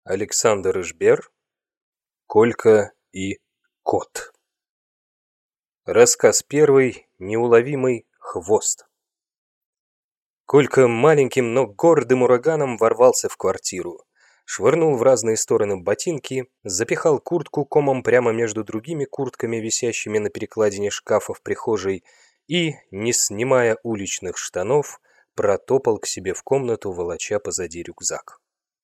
Александр Ишбер, Колька и кот. Рассказ первый. Неуловимый хвост. Колька маленьким, но гордым ураганом ворвался в квартиру. Швырнул в разные стороны ботинки, запихал куртку комом прямо между другими куртками, висящими на перекладине шкафа в прихожей, и, не снимая уличных штанов, протопал к себе в комнату, волоча позади рюкзак.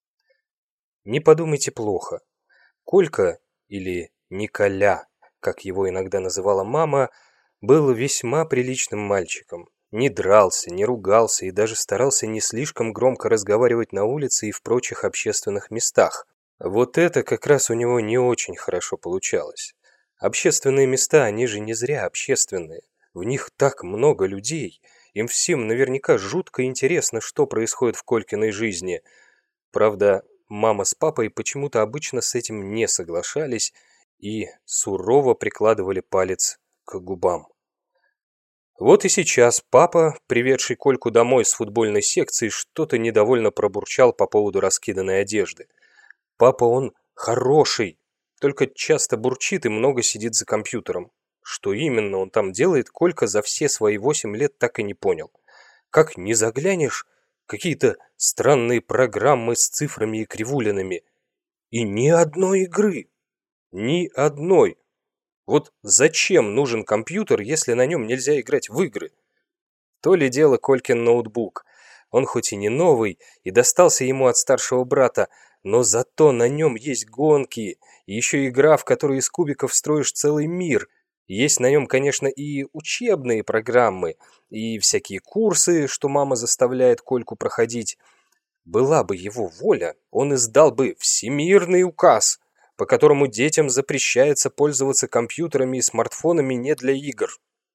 Не подумайте плохо. Колька, или Николя, как его иногда называла мама, был весьма приличным мальчиком. Не дрался, не ругался и даже старался не слишком громко разговаривать на улице и в прочих общественных местах. Вот это как раз у него не очень хорошо получалось. Общественные места, они же не зря общественные. В них так много людей. Им всем наверняка жутко интересно, что происходит в Колькиной жизни. Правда, мама с папой почему-то обычно с этим не соглашались и сурово прикладывали палец к губам. Вот и сейчас папа, приведший Кольку домой с футбольной секции, что-то недовольно пробурчал по поводу раскиданной одежды. Папа он хороший, только часто бурчит и много сидит за компьютером. Что именно он там делает, Колька за все свои 8 лет так и не понял. Как не заглянешь, какие-то странные программы с цифрами и кривулинами. И ни одной игры. Ни одной. Вот зачем нужен компьютер, если на нем нельзя играть в игры? То ли дело Колькин ноутбук. Он хоть и не новый, и достался ему от старшего брата, но зато на нем есть гонки, и еще игра, в которой из кубиков строишь целый мир. Есть на нем, конечно, и учебные программы, и всякие курсы, что мама заставляет Кольку проходить. Была бы его воля, он издал бы всемирный указ, по которому детям запрещается пользоваться компьютерами и смартфонами не для игр.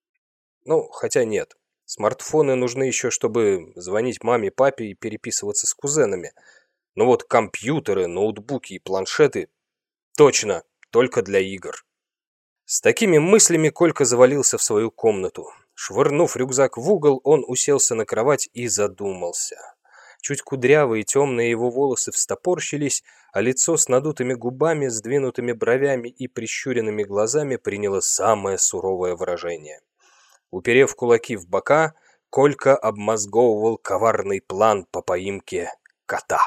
Ну, хотя нет. Смартфоны нужны еще, чтобы звонить маме, папе и переписываться с кузенами. Но вот компьютеры, ноутбуки и планшеты точно только для игр. С такими мыслями Колька завалился в свою комнату. Швырнув рюкзак в угол, он уселся на кровать и задумался. Чуть кудрявые темные его волосы встопорщились, а лицо с надутыми губами, сдвинутыми бровями и прищуренными глазами приняло самое суровое выражение. Уперев кулаки в бока, Колька обмозговывал коварный план по поимке кота.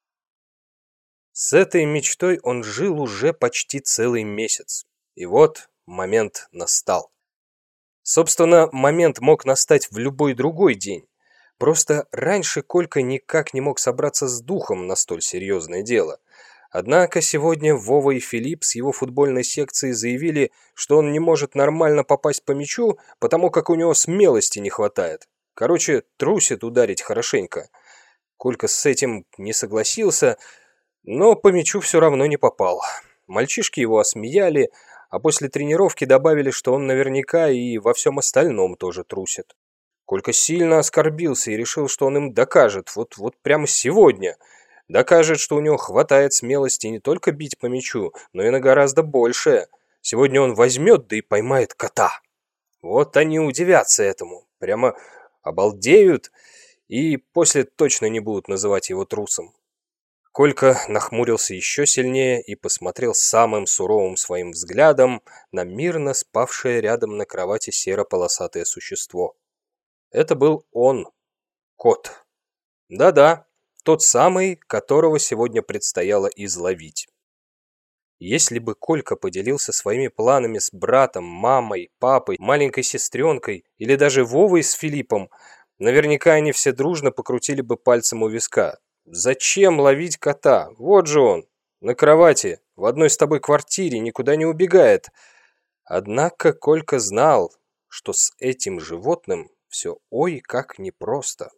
С этой мечтой он жил уже почти целый месяц. И вот момент настал. Собственно, момент мог настать в любой другой день. Просто раньше Колька никак не мог собраться с духом на столь серьезное дело. Однако сегодня Вова и Филипп с его футбольной секции заявили, что он не может нормально попасть по мячу, потому как у него смелости не хватает. Короче, трусит ударить хорошенько. Колька с этим не согласился, но по мячу все равно не попал. Мальчишки его осмеяли, а после тренировки добавили, что он наверняка и во всем остальном тоже трусит. Колька сильно оскорбился и решил, что он им докажет, вот прямо сегодня. Докажет, что у него хватает смелости не только бить по мячу, но и на гораздо большее. Сегодня он возьмет, да и поймает кота. Вот они удивятся этому, прямо обалдеют, и после точно не будут называть его трусом. Колька нахмурился еще сильнее и посмотрел самым суровым своим взглядом на мирно спавшее рядом на кровати серо-полосатое существо. Это был он, кот. Да-да, тот самый, которого сегодня предстояло изловить. Если бы Колька поделился своими планами с братом, мамой, папой, маленькой сестренкой или даже Вовой с Филиппом, наверняка они все дружно покрутили бы пальцем у виска. Зачем ловить кота? Вот же он, на кровати, в одной с тобой квартире, никуда не убегает. Однако Колька знал, что с этим животным все ой как непросто.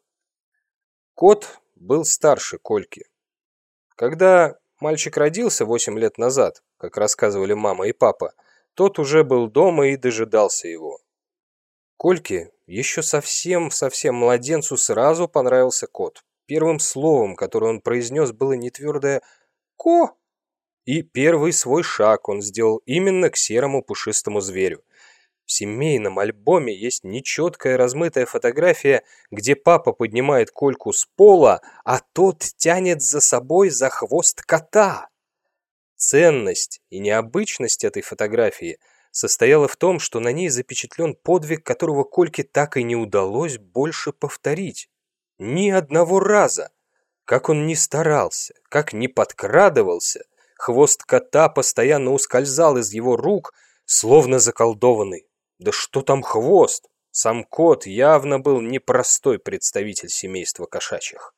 Кот был старше Кольки. Когда мальчик родился 8 лет назад, как рассказывали мама и папа, тот уже был дома и дожидался его. Кольке, еще совсем младенцу, сразу понравился кот. Первым словом, которое он произнес, было нетвердое «ко». И первый свой шаг он сделал именно к серому пушистому зверю. В семейном альбоме есть нечеткая размытая фотография, где папа поднимает Кольку с пола, а тот тянет за собой за хвост кота. Ценность и необычность этой фотографии состояла в том, что на ней запечатлен подвиг, которого Кольке так и не удалось больше повторить. Ни одного раза. Как он ни старался, как ни подкрадывался, хвост кота постоянно ускользал из его рук, словно заколдованный. Да что там хвост? Сам кот явно был непростой представитель семейства кошачьих.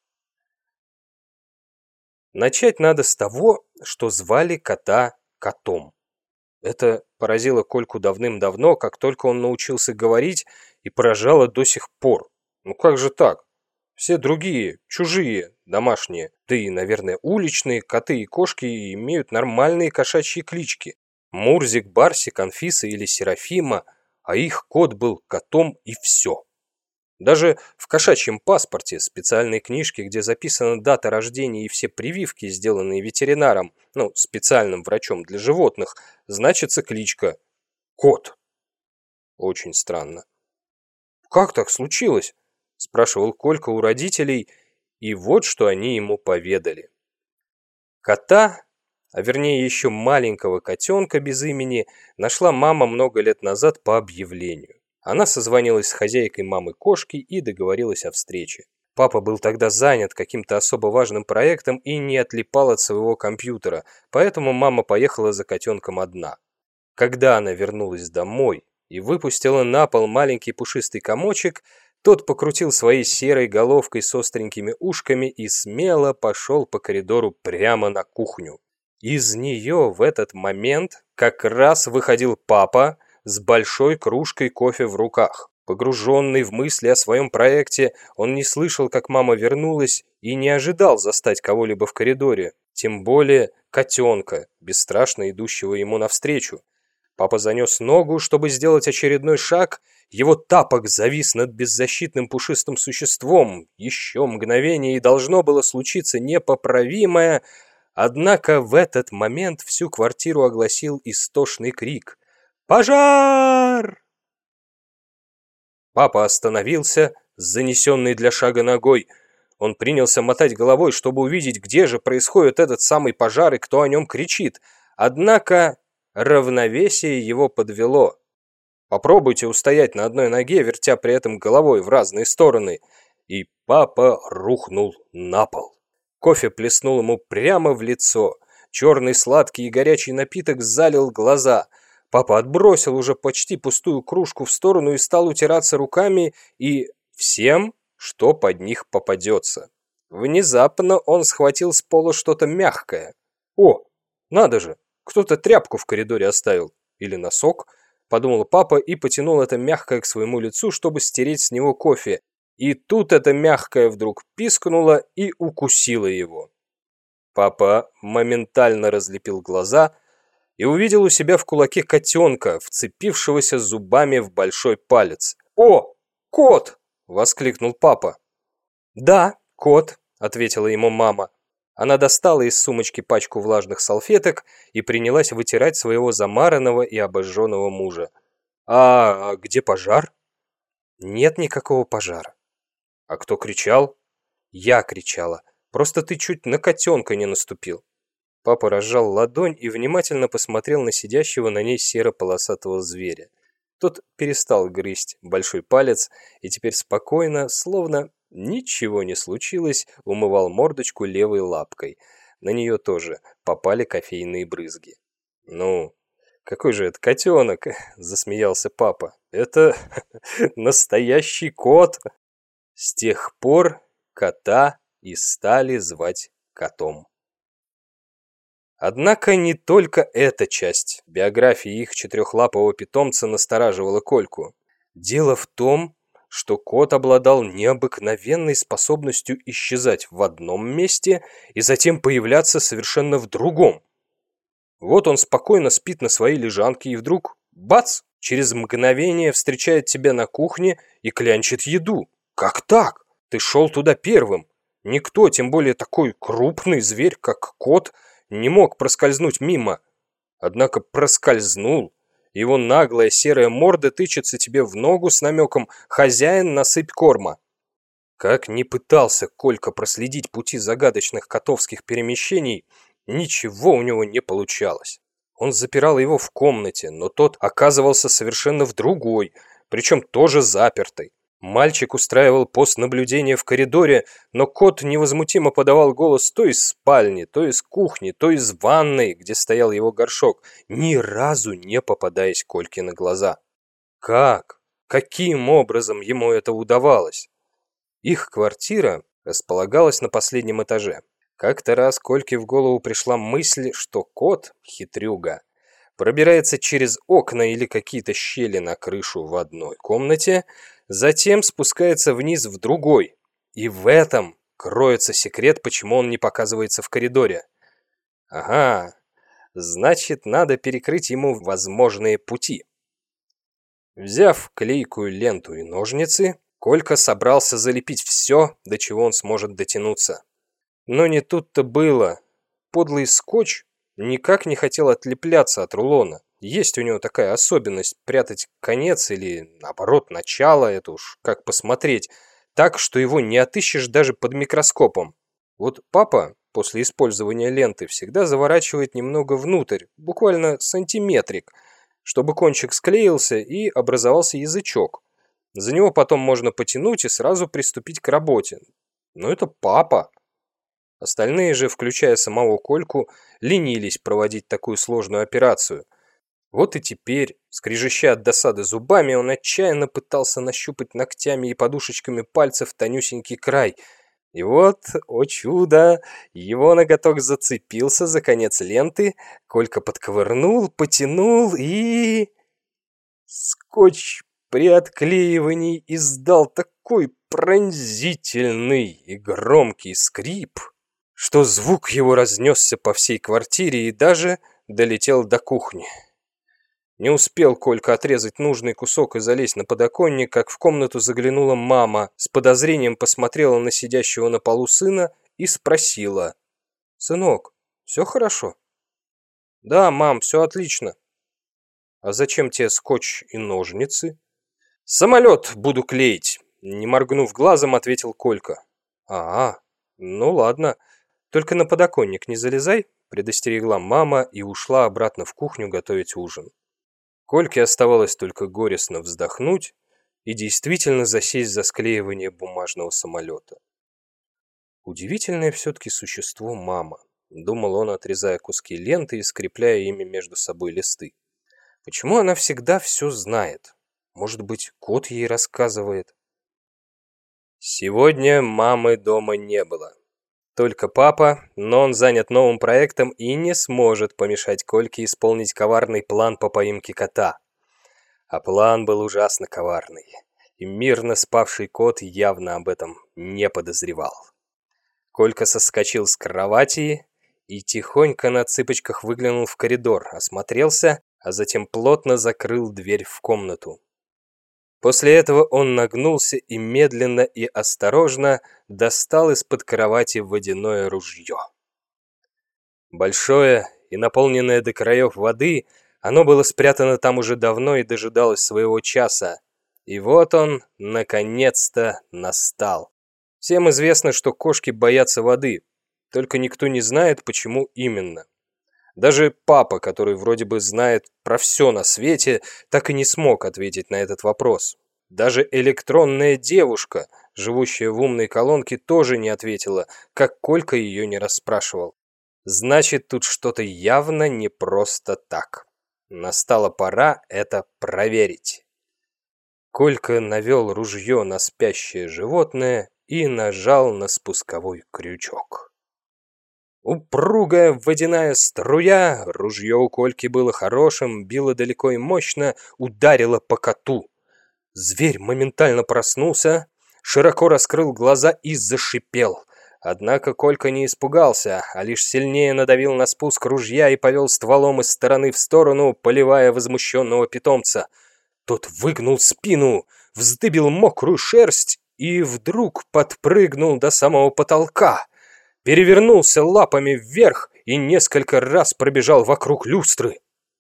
Начать надо с того, что звали кота котом. Это поразило Кольку давным-давно, как только он научился говорить, и поражало до сих пор. Ну как же так? Все другие, чужие, домашние, да и, наверное, уличные коты и кошки имеют нормальные кошачьи клички. Мурзик, Барсик, Анфиса или Серафима, а их кот был котом и все. Даже в кошачьем паспорте, специальной книжке, где записана дата рождения и все прививки, сделанные ветеринаром, специальным врачом для животных, значится кличка Кот. Очень странно. «Как так случилось?» – спрашивал Колька у родителей, и вот что они ему поведали. Кота, а вернее еще маленького котенка без имени, нашла мама много лет назад по объявлению. Она созвонилась с хозяйкой мамы кошки и договорилась о встрече. Папа был тогда занят каким-то особо важным проектом и не отлипал от своего компьютера, поэтому мама поехала за котенком одна. Когда она вернулась домой и выпустила на пол маленький пушистый комочек, тот покрутил своей серой головкой с остренькими ушками и смело пошел по коридору прямо на кухню. Из нее в этот момент как раз выходил папа с большой кружкой кофе в руках. Погруженный в мысли о своем проекте, он не слышал, как мама вернулась, и не ожидал застать кого-либо в коридоре, тем более котенка, бесстрашно идущего ему навстречу. Папа занес ногу, чтобы сделать очередной шаг, его тапок завис над беззащитным пушистым существом. Еще мгновение, и должно было случиться непоправимое, однако в этот момент всю квартиру огласил истошный крик. «Пожар!» Папа остановился, занесенный для шага ногой. Он принялся мотать головой, чтобы увидеть, где же происходит этот самый пожар и кто о нем кричит. Однако равновесие его подвело. Попробуйте устоять на одной ноге, вертя при этом головой в разные стороны. И папа рухнул на пол. Кофе плеснул ему прямо в лицо. Черный сладкий и горячий напиток залил глаза. Папа отбросил уже почти пустую кружку в сторону и стал утираться руками и всем, что под них попадется. Внезапно он схватил с пола что-то мягкое. «О, надо же, кто-то тряпку в коридоре оставил. Или носок», — подумал папа и потянул это мягкое к своему лицу, чтобы стереть с него кофе. И тут это мягкое вдруг пискнуло и укусило его. Папа моментально разлепил глаза и увидел у себя в кулаке котенка, вцепившегося зубами в большой палец. «О, кот!» — воскликнул папа. «Да, кот», — ответила ему мама. Она достала из сумочки пачку влажных салфеток и принялась вытирать своего замаранного и обожженного мужа. «А где пожар?» «Нет никакого пожара». «А кто кричал?» «Я кричала. Просто ты чуть на котенка не наступил». Папа разжал ладонь и внимательно посмотрел на сидящего на ней серо-полосатого зверя. Тот перестал грызть большой палец и теперь спокойно, словно ничего не случилось, умывал мордочку левой лапкой. На нее тоже попали кофейные брызги. «Ну, какой же это котенок?» – засмеялся папа. «Это настоящий кот!» С тех пор кота и стали звать котом. Однако не только эта часть биографии их четырехлапого питомца настораживала Кольку. Дело в том, что кот обладал необыкновенной способностью исчезать в одном месте и затем появляться совершенно в другом. Вот он спокойно спит на своей лежанке и вдруг, бац, через мгновение встречает тебя на кухне и клянчит еду. Как так? Ты шел туда первым. Никто, тем более такой крупный зверь, как кот, не мог проскользнуть мимо. Однако проскользнул Его наглая серая морда тычется тебе в ногу с намеком «Хозяин, насыпь корма». Как ни пытался Колька проследить пути загадочных котовских перемещений, ничего у него не получалось. Он запирал его в комнате, но тот оказывался совершенно в другой, причем тоже запертой. Мальчик устраивал пост наблюдения в коридоре, но кот невозмутимо подавал голос то из спальни, то из кухни, то из ванной, где стоял его горшок, ни разу не попадаясь Кольке на глаза. Как? Каким образом ему это удавалось? Их квартира располагалась на последнем этаже. Как-то раз Кольке в голову пришла мысль, что кот, хитрюга, пробирается через окна или какие-то щели на крышу в одной комнате, затем спускается вниз в другой. И в этом кроется секрет, почему он не показывается в коридоре. Ага, значит, надо перекрыть ему возможные пути. Взяв клейкую ленту и ножницы, Колька собрался залепить все, до чего он сможет дотянуться. Но не тут-то было. Подлый скотч никак не хотел отлепляться от рулона. Есть у него такая особенность прятать конец или, наоборот, начало, это уж как посмотреть, так, что его не отыщешь даже под микроскопом. Вот папа после использования ленты всегда заворачивает немного внутрь, буквально сантиметрик, чтобы кончик склеился и образовался язычок. За него потом можно потянуть и сразу приступить к работе. Но это папа. Остальные же, включая самого Кольку, ленились проводить такую сложную операцию. Вот и теперь, скрежеща от досады зубами, он отчаянно пытался нащупать ногтями и подушечками пальцев тонюсенький край. И вот, о чудо, его ноготок зацепился за конец ленты, Колька подковырнул, потянул и... Скотч при отклеивании издал такой пронзительный и громкий скрип, что звук его разнесся по всей квартире и даже долетел до кухни. Не успел Колька отрезать нужный кусок и залезть на подоконник, как в комнату заглянула мама, с подозрением посмотрела на сидящего на полу сына и спросила: «Сынок, все хорошо?» «Да, мам, все отлично». «А зачем тебе скотч и ножницы?» «Самолет буду клеить», — не моргнув глазом, ответил Колька. Ну ладно, только на подоконник не залезай», — предостерегла мама и ушла обратно в кухню готовить ужин. Кольке оставалось только горестно вздохнуть и действительно засесть за склеивание бумажного самолета. Удивительное все-таки существо мама, думал он, отрезая куски ленты и скрепляя ими между собой листы. Почему она всегда все знает? Может быть, кот ей рассказывает? Сегодня мамы дома не было. Только папа, но он занят новым проектом и не сможет помешать Кольке исполнить коварный план по поимке кота. А план был ужасно коварный, и мирно спавший кот явно об этом не подозревал. Колька соскочил с кровати и тихонько на цыпочках выглянул в коридор, осмотрелся, а затем плотно закрыл дверь в комнату. После этого он нагнулся и медленно и осторожно достал из-под кровати водяное ружье. Большое и наполненное до краев воды, оно было спрятано там уже давно и дожидалось своего часа. И вот он, наконец-то, настал. Всем известно, что кошки боятся воды, только никто не знает, почему именно. Даже папа, который вроде бы знает про все на свете, так и не смог ответить на этот вопрос. Даже электронная девушка, живущая в умной колонке, тоже не ответила, как Колька ее не расспрашивал. Значит, тут что-то явно не просто так. Настала пора это проверить. Колька навел ружье на спящее животное и нажал на спусковой крючок. Упругая водяная струя, ружье у Кольки было хорошим, било далеко и мощно, ударило по коту. Зверь моментально проснулся, широко раскрыл глаза и зашипел. Однако Колька не испугался, а лишь сильнее надавил на спуск ружья и повел стволом из стороны в сторону, поливая возмущенного питомца. Тот выгнул спину, вздыбил мокрую шерсть и вдруг подпрыгнул до самого потолка. Перевернулся лапами вверх и несколько раз пробежал вокруг люстры.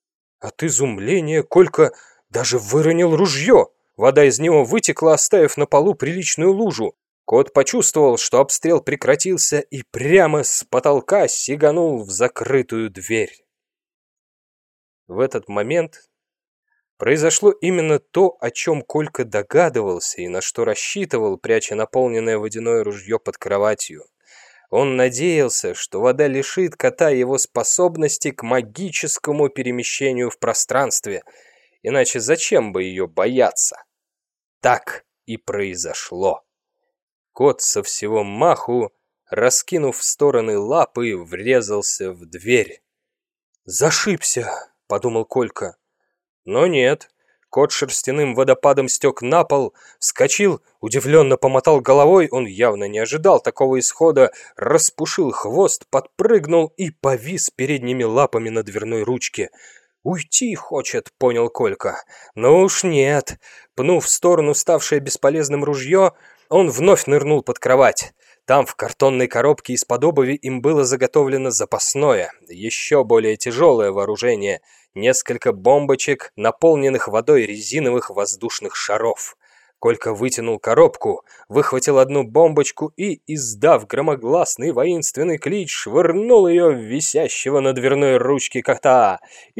От изумления Колька даже выронил ружье. Вода из него вытекла, оставив на полу приличную лужу. Кот почувствовал, что обстрел прекратился, и прямо с потолка сиганул в закрытую дверь. В этот момент произошло именно то, о чем Колька догадывался и на что рассчитывал, пряча наполненное водяное ружье под кроватью. Он надеялся, что вода лишит кота его способности к магическому перемещению в пространстве, иначе зачем бы ее бояться? Так и произошло. Кот со всего маху, раскинув в стороны лапы, врезался в дверь. «Зашибся!» — подумал Колька. Но нет. Кот шерстяным водопадом стек на пол, вскочил, удивленно помотал головой, он явно не ожидал такого исхода, распушил хвост, подпрыгнул и повис передними лапами на дверной ручке. «Уйти хочет», — понял Колька. «Ну уж нет». Пнув в сторону ставшее бесполезным ружье, он вновь нырнул под кровать. Там в картонной коробке из-под обуви им было заготовлено запасное, еще более тяжелое вооружение — несколько бомбочек, наполненных водой резиновых воздушных шаров. Колька вытянул коробку, выхватил одну бомбочку и, издав громогласный воинственный клич, швырнул ее в висящего на дверной ручке кота.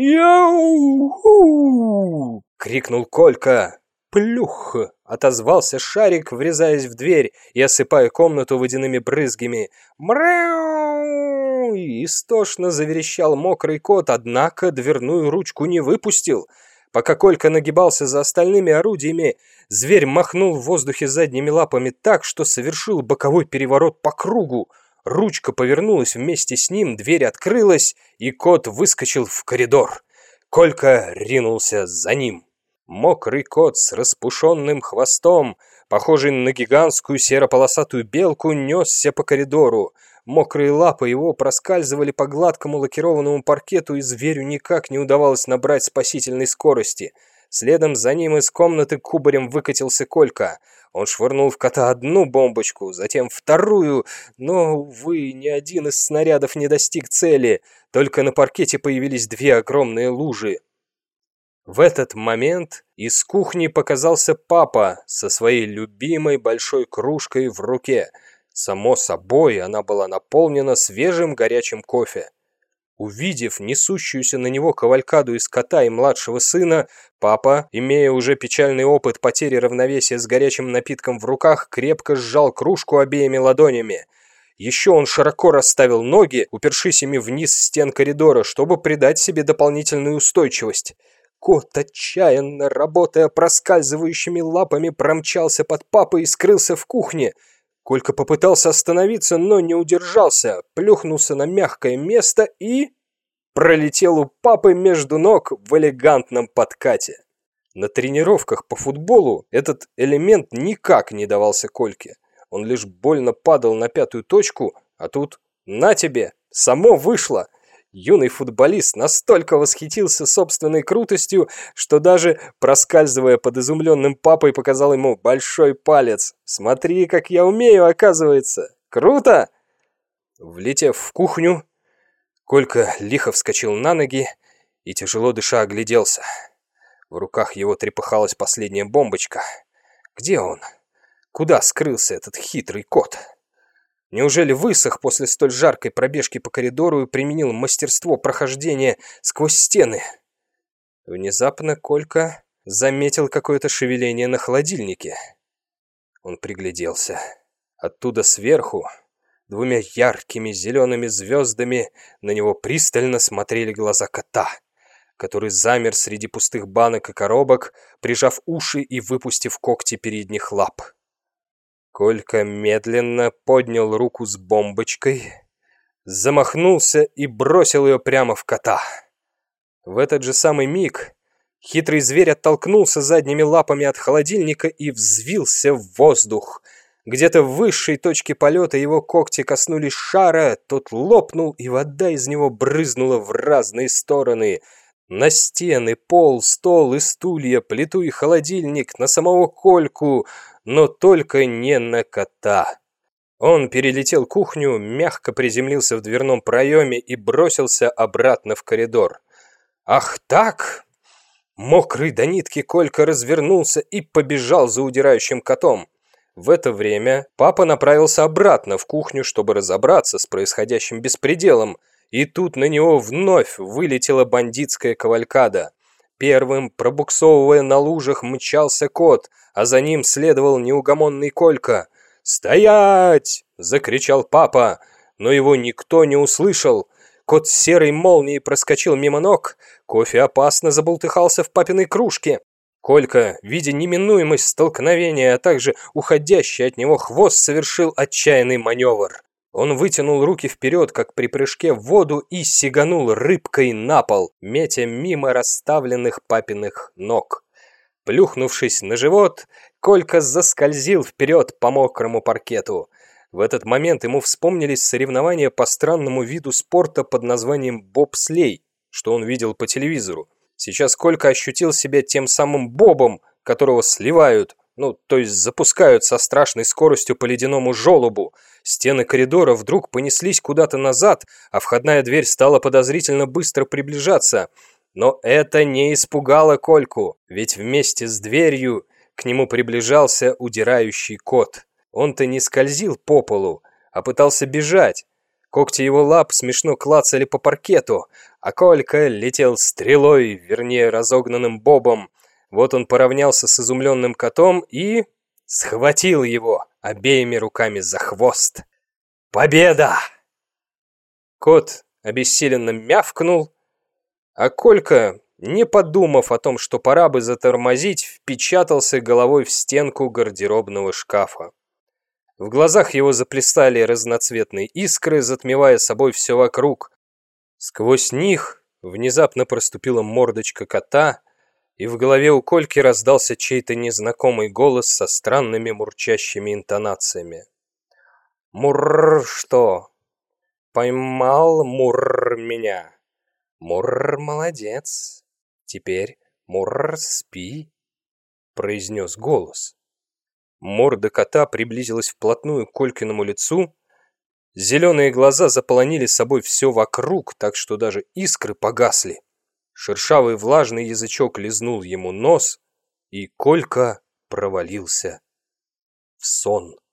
«Яу-ху!» — крикнул Колька. «Плюх!» — отозвался шарик, врезаясь в дверь и осыпая комнату водяными брызгами. «Мряу!» — истошно заверещал мокрый кот, однако дверную ручку не выпустил. Пока Колька нагибался за остальными орудиями, зверь махнул в воздухе задними лапами так, что совершил боковой переворот по кругу. Ручка повернулась вместе с ним, дверь открылась, и кот выскочил в коридор. Колька ринулся за ним. Мокрый кот с распушенным хвостом, похожий на гигантскую серо-полосатую белку, несся по коридору. Мокрые лапы его проскальзывали по гладкому лакированному паркету, и зверю никак не удавалось набрать спасительной скорости. Следом за ним из комнаты кубарем выкатился Колька. Он швырнул в кота одну бомбочку, затем вторую, но, увы, ни один из снарядов не достиг цели, только на паркете появились две огромные лужи. В этот момент из кухни показался папа со своей любимой большой кружкой в руке. Само собой, она была наполнена свежим горячим кофе. Увидев несущуюся на него кавалькаду из кота и младшего сына, папа, имея уже печальный опыт потери равновесия с горячим напитком в руках, крепко сжал кружку обеими ладонями. Еще он широко расставил ноги, упершись ими вниз стен коридора, чтобы придать себе дополнительную устойчивость. Кот, отчаянно работая проскальзывающими лапами, промчался под папой и скрылся в кухне. Колька попытался остановиться, но не удержался, плюхнулся на мягкое место и пролетел у папы между ног в элегантном подкате. На тренировках по футболу этот элемент никак не давался Кольке. Он лишь больно падал на пятую точку, а тут на тебе, само вышло. Юный футболист настолько восхитился собственной крутостью, что даже, проскальзывая под изумленным папой, показал ему большой палец. «Смотри, как я умею, оказывается! Круто!» Влетев в кухню, Колька лихо вскочил на ноги и, тяжело дыша, огляделся. В руках его трепыхалась последняя бомбочка. Где он? Куда скрылся этот хитрый кот? Неужели высох после столь жаркой пробежки по коридору и применил мастерство прохождения сквозь стены? Внезапно Колька заметил какое-то шевеление на холодильнике. Он пригляделся. Оттуда сверху, двумя яркими зелеными звездами, на него пристально смотрели глаза кота, который замер среди пустых банок и коробок, прижав уши и выпустив когти передних лап. Колька медленно поднял руку с бомбочкой, замахнулся и бросил ее прямо в кота. В этот же самый миг хитрый зверь оттолкнулся задними лапами от холодильника и взвился в воздух. Где-то в высшей точке полета его когти коснулись шара, тот лопнул, и вода из него брызнула в разные стороны. На стены, пол, стол и стулья, плиту и холодильник, на самого Кольку, но только не на кота. Он перелетел кухню, мягко приземлился в дверном проеме и бросился обратно в коридор. «Ах так!» Мокрый до нитки Колька развернулся и побежал за удирающим котом. В это время папа направился обратно в кухню, чтобы разобраться с происходящим беспределом, и тут на него вновь вылетела бандитская кавалькада. Первым, пробуксовывая на лужах, мчался кот, а за ним следовал неугомонный Колька. «Стоять!» – закричал папа, но его никто не услышал. Кот с серой молнией проскочил мимо ног, кофе опасно забултыхался в папиной кружке. Колька, видя неминуемость столкновения, а также уходящий от него хвост, совершил отчаянный маневр. Он вытянул руки вперед, как при прыжке в воду, и сиганул рыбкой на пол, метя мимо расставленных папиных ног. Плюхнувшись на живот, Колька заскользил вперед по мокрому паркету. В этот момент ему вспомнились соревнования по странному виду спорта под названием бобслей, что он видел по телевизору. Сейчас Колька ощутил себя тем самым бобом, которого сливают, то есть запускают со страшной скоростью по ледяному желобу. Стены коридора вдруг понеслись куда-то назад, а входная дверь стала подозрительно быстро приближаться. Но это не испугало Кольку, ведь вместе с дверью к нему приближался удирающий кот. Он-то не скользил по полу, а пытался бежать. Когти его лап смешно клацали по паркету, а Колька летел стрелой, вернее разогнанным бобом. Вот он поравнялся с изумленным котом и схватил его обеими руками за хвост. Победа! Кот обессиленно мявкнул, а Колька, не подумав о том, что пора бы затормозить, впечатался головой в стенку гардеробного шкафа. В глазах его заплясали разноцветные искры, затмевая собой все вокруг. Сквозь них внезапно проступила мордочка кота, и в голове у Кольки раздался чей-то незнакомый голос со странными мурчащими интонациями. «Мурр что? Поймал Мурр меня? Мурр молодец. Теперь Мурр спи», — произнес голос. Морда кота приблизилась вплотную к Колькиному лицу. Зеленые глаза заполонили собой все вокруг, так что даже искры погасли. Шершавый влажный язычок лизнул ему нос, и Колька провалился в сон.